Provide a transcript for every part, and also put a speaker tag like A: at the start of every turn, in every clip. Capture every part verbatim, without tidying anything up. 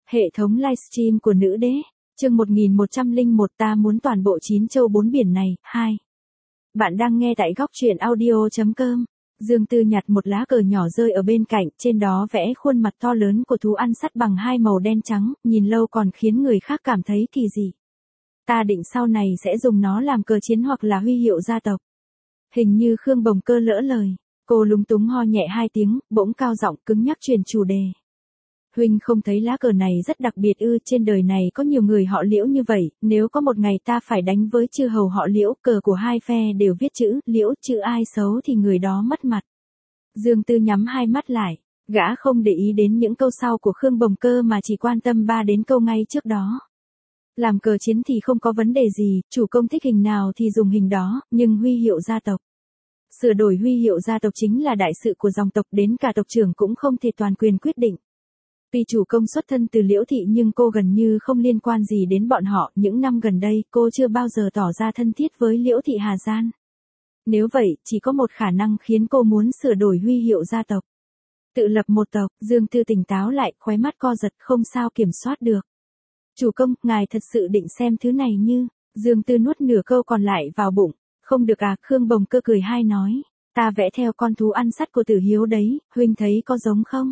A: Hệ thống livestream của nữ đế, chương một nghìn một trăm lẻ một ta muốn toàn bộ chín châu bốn biển này, hai. Bạn đang nghe tại góc truyện audio chấm com. Dương Tư nhặt một lá cờ nhỏ rơi ở bên cạnh, trên đó vẽ khuôn mặt to lớn của thú ăn sắt bằng hai màu đen trắng, nhìn lâu còn khiến người khác cảm thấy kỳ dị. Ta định sau này sẽ dùng nó làm cờ chiến hoặc là huy hiệu gia tộc. Hình như Khương Bồng Cơ lỡ lời, cô lúng túng ho nhẹ hai tiếng, bỗng cao giọng cứng nhắc truyền chủ đề. Huynh không thấy lá cờ này rất đặc biệt ư? Trên đời này có nhiều người họ Liễu như vậy, nếu có một ngày ta phải đánh với chư hầu họ Liễu, cờ của hai phe đều viết chữ Liễu, chữ ai xấu thì người đó mất mặt. Dương Tư nhắm hai mắt lại, gã không để ý đến những câu sau của Khương Bồng Cơ mà chỉ quan tâm ba đến câu ngay trước đó. Làm cờ chiến thì không có vấn đề gì, chủ công thích hình nào thì dùng hình đó, nhưng huy hiệu gia tộc. Sửa đổi huy hiệu gia tộc chính là đại sự của dòng tộc, đến cả tộc trưởng cũng không thể toàn quyền quyết định. Tuy chủ công xuất thân từ Liễu thị nhưng cô gần như không liên quan gì đến bọn họ, những năm gần đây cô chưa bao giờ tỏ ra thân thiết với Liễu thị Hà Gian. Nếu vậy, chỉ có một khả năng khiến cô muốn sửa đổi huy hiệu gia tộc. Tự lập một tộc, Dương Tư tỉnh táo lại, khóe mắt co giật không sao kiểm soát được. Chủ công, ngài thật sự định xem thứ này như, Dương Tư nuốt nửa câu còn lại vào bụng, không được à? Khương Bồng Cơ cười hai nói, ta vẽ theo con thú ăn sắt của Tử Hiếu đấy, huynh thấy có giống không?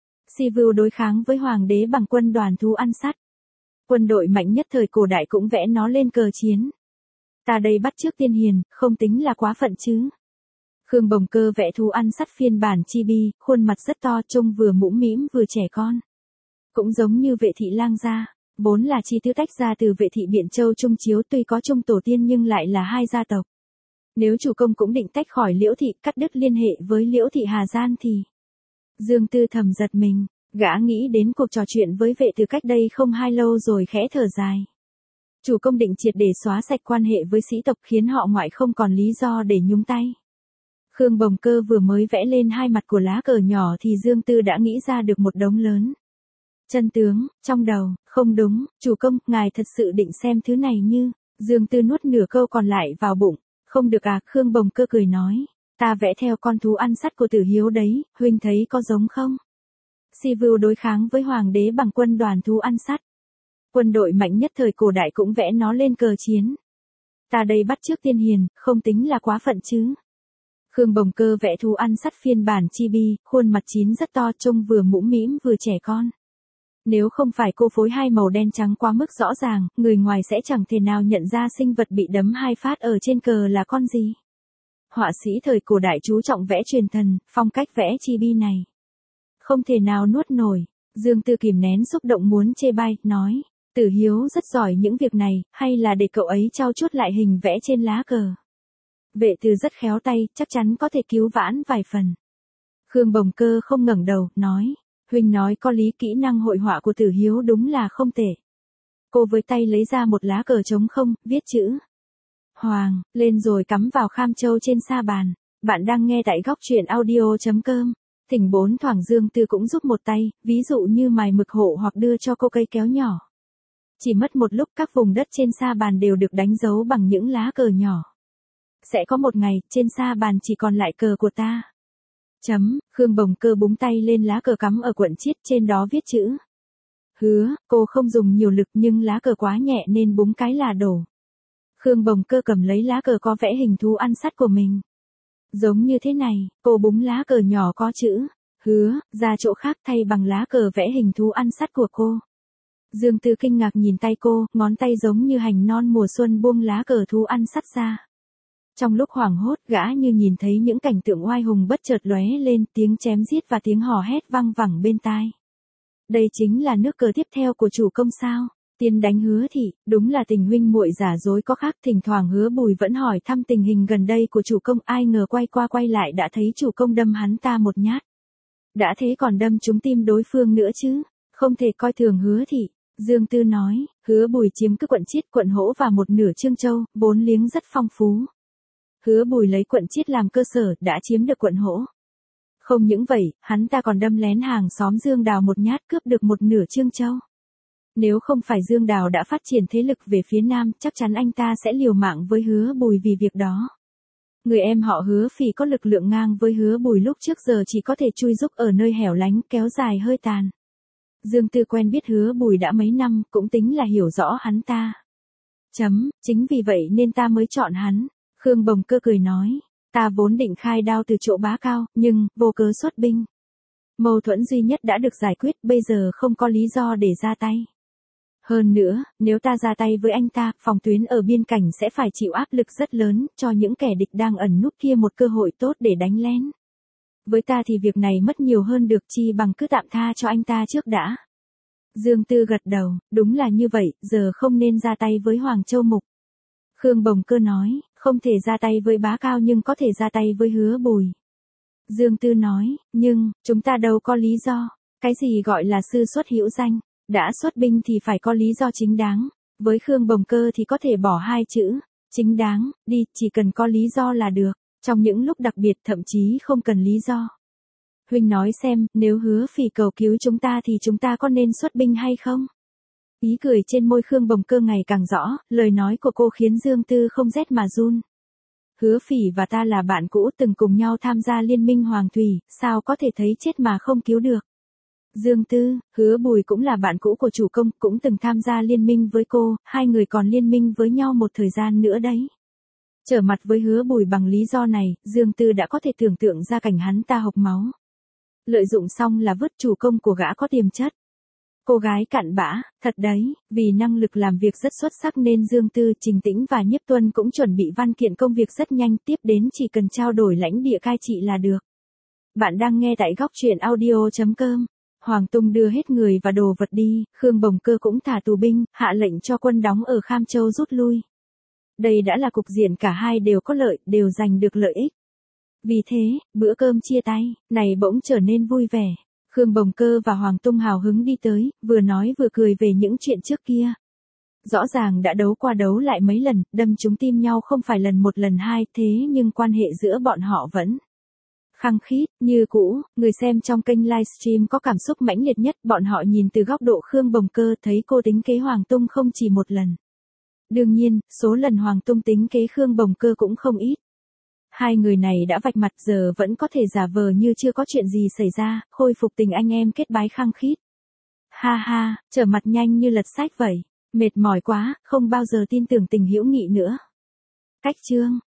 A: Sivu đối kháng với hoàng đế bằng quân đoàn thú ăn sắt. Quân đội mạnh nhất thời cổ đại cũng vẽ nó lên cờ chiến. Ta đây bắt chước tiên hiền, không tính là quá phận chứ. Khương Bồng Cơ vẽ thú ăn sắt phiên bản chibi, khuôn mặt rất to, trông vừa mũm mĩm vừa trẻ con. Cũng giống như Vệ thị Lang gia, vốn là chi thứ tách ra từ Vệ thị Biện Châu Trung Chiếu, tuy có chung tổ tiên nhưng lại là hai gia tộc. Nếu chủ công cũng định tách khỏi Liễu thị, cắt đứt liên hệ với Liễu thị Hà Gian thì... Dương Tư thầm giật mình, gã nghĩ đến cuộc trò chuyện với Vệ từ cách đây không hai lâu rồi khẽ thở dài. Chủ công định triệt để xóa sạch quan hệ với sĩ tộc khiến họ ngoại không còn lý do để nhúng tay. Khương Bồng Cơ vừa mới vẽ lên hai mặt của lá cờ nhỏ thì Dương Tư đã nghĩ ra được một đống lớn. Chân tướng, trong đầu, không đúng, chủ công, ngài thật sự định xem thứ này như, Dương Tư nuốt nửa câu còn lại vào bụng, không được à? Khương Bồng Cơ cười nói. Ta vẽ theo con thú ăn sắt của Tử Hiếu đấy, huynh thấy có giống không? Sivu đối kháng với hoàng đế bằng quân đoàn thú ăn sắt. Quân đội mạnh nhất thời cổ đại cũng vẽ nó lên cờ chiến. Ta đây bắt chước tiên hiền, không tính là quá phận chứ. Khương Bồng Cơ vẽ thú ăn sắt phiên bản chibi, khuôn mặt chín rất to, trông vừa mũm mĩm vừa trẻ con. Nếu không phải cô phối hai màu đen trắng quá mức rõ ràng, người ngoài sẽ chẳng thể nào nhận ra sinh vật bị đấm hai phát ở trên cờ là con gì. Họa sĩ thời cổ đại chú trọng vẽ truyền thần, phong cách vẽ chibi này không thể nào nuốt nổi. Dương Tư kìm nén xúc động muốn chê bai, nói, Tử Hiếu rất giỏi những việc này, hay là để cậu ấy trau chuốt lại hình vẽ trên lá cờ. Vệ Từ rất khéo tay, chắc chắn có thể cứu vãn vài phần. Khương Bồng Cơ không ngẩng đầu, nói, huynh nói có lý, kỹ năng hội họa của Tử Hiếu đúng là không tệ. Cô với tay lấy ra một lá cờ trống không, viết chữ Hoàng, lên rồi cắm vào kham châu trên sa bàn. Bạn đang nghe tại góc truyện audio chấm com. Thỉnh bốn thoảng Dương Tư cũng giúp một tay, ví dụ như mài mực hộ hoặc đưa cho cô cây kéo nhỏ. Chỉ mất một lúc các vùng đất trên sa bàn đều được đánh dấu bằng những lá cờ nhỏ. Sẽ có một ngày, trên sa bàn chỉ còn lại cờ của ta. Chấm, Khương Bồng Cơ búng tay lên lá cờ cắm ở cuộn chiết, trên đó viết chữ Hứa, cô không dùng nhiều lực nhưng lá cờ quá nhẹ nên búng cái là đổ. Khương Bồng Cơ cầm lấy lá cờ có vẽ hình thú ăn sắt của mình. Giống như thế này, cô búng lá cờ nhỏ có chữ Hứa, ra chỗ khác thay bằng lá cờ vẽ hình thú ăn sắt của cô. Dương Tư kinh ngạc nhìn tay cô, ngón tay giống như hành non mùa xuân buông lá cờ thú ăn sắt ra. Trong lúc hoảng hốt, gã như nhìn thấy những cảnh tượng oai hùng bất chợt lóe lên, tiếng chém giết và tiếng hò hét vang vẳng bên tai. Đây chính là nước cờ tiếp theo của chủ công sao? Tiên đánh Hứa thị, đúng là tình huynh muội giả dối có khác. Thỉnh thoảng Hứa Bùi vẫn hỏi thăm tình hình gần đây của chủ công, ai ngờ quay qua quay lại đã thấy chủ công đâm hắn ta một nhát. Đã thế còn đâm trúng tim đối phương nữa chứ, không thể coi thường Hứa thị. Dương Tư nói, Hứa Bùi chiếm cứ quận Chiết, quận Hỗ và một nửa Trương Châu, vốn liếng rất phong phú. Hứa Bùi lấy quận Chiết làm cơ sở, đã chiếm được quận Hỗ. Không những vậy, hắn ta còn đâm lén hàng xóm Dương Đào một nhát, cướp được một nửa Trương Châu. Nếu không phải Dương Đào đã phát triển thế lực về phía Nam, chắc chắn anh ta sẽ liều mạng với Hứa Bùi vì việc đó. Người em họ Hứa Phỉ có lực lượng ngang với Hứa Bùi lúc trước giờ chỉ có thể chui rúc ở nơi hẻo lánh, kéo dài hơi tàn. Dương Tư quen biết Hứa Bùi đã mấy năm, cũng tính là hiểu rõ hắn ta. Chấm, chính vì vậy nên ta mới chọn hắn. Khương Bồng Cơ cười nói, ta vốn định khai đao từ chỗ Bá Cao, nhưng, vô cớ xuất binh. Mâu thuẫn duy nhất đã được giải quyết, bây giờ không có lý do để ra tay. Hơn nữa, nếu ta ra tay với anh ta, phòng tuyến ở biên cảnh sẽ phải chịu áp lực rất lớn, cho những kẻ địch đang ẩn núp kia một cơ hội tốt để đánh lén. Với ta thì việc này mất nhiều hơn được, chi bằng cứ tạm tha cho anh ta trước đã. Dương Tư gật đầu, đúng là như vậy, giờ không nên ra tay với Hoàng Châu Mục. Khương Bồng Cơ nói, không thể ra tay với Bá Cao nhưng có thể ra tay với Hứa Bùi. Dương Tư nói, nhưng, chúng ta đâu có lý do. Cái gì gọi là sư xuất hữu danh, đã xuất binh thì phải có lý do chính đáng. Với Khương Bồng Cơ thì có thể bỏ hai chữ, chính đáng, đi, chỉ cần có lý do là được. Trong những lúc đặc biệt thậm chí không cần lý do. Huynh nói xem, nếu Hứa Phỉ cầu cứu chúng ta thì chúng ta có nên xuất binh hay không? Ý cười trên môi Khương Bồng Cơ ngày càng rõ, lời nói của cô khiến Dương Tư không rét mà run. Hứa Phỉ và ta là bạn cũ từng cùng nhau tham gia liên minh Hoàng Thủy, sao có thể thấy chết mà không cứu được. Dương Tư, Hứa Bùi cũng là bạn cũ của chủ công, cũng từng tham gia liên minh với cô, hai người còn liên minh với nhau một thời gian nữa đấy. Trở mặt với Hứa Bùi bằng lý do này, Dương Tư đã có thể tưởng tượng ra cảnh hắn ta hộc máu. Lợi dụng xong là vứt chủ công của gã có tiềm chất. Cô gái cặn bã, thật đấy, vì năng lực làm việc rất xuất sắc nên Dương Tư, Trình Tĩnh và Nhiếp Tuân cũng chuẩn bị văn kiện công việc rất nhanh, tiếp đến chỉ cần trao đổi lãnh địa cai trị là được. Bạn đang nghe tại góc truyện audio chấm com. Hoàng Tung đưa hết người và đồ vật đi, Khương Bồng Cơ cũng thả tù binh, hạ lệnh cho quân đóng ở Kham Châu rút lui. Đây đã là cục diện cả hai đều có lợi, đều giành được lợi ích. Vì thế, bữa cơm chia tay, này bỗng trở nên vui vẻ. Khương Bồng Cơ và Hoàng Tung hào hứng đi tới, vừa nói vừa cười về những chuyện trước kia. Rõ ràng đã đấu qua đấu lại mấy lần, đâm trúng tim nhau không phải lần một lần hai, thế nhưng quan hệ giữa bọn họ vẫn khăng khít, như cũ. Người xem trong kênh livestream có cảm xúc mãnh liệt nhất, bọn họ nhìn từ góc độ Khương Bồng Cơ thấy cô tính kế Hoàng Tung không chỉ một lần. Đương nhiên, số lần Hoàng Tung tính kế Khương Bồng Cơ cũng không ít. Hai người này đã vạch mặt giờ vẫn có thể giả vờ như chưa có chuyện gì xảy ra, khôi phục tình anh em kết bái khăng khít. Ha ha, trở mặt nhanh như lật sách vậy, mệt mỏi quá, không bao giờ tin tưởng tình hữu nghị nữa. Cách chương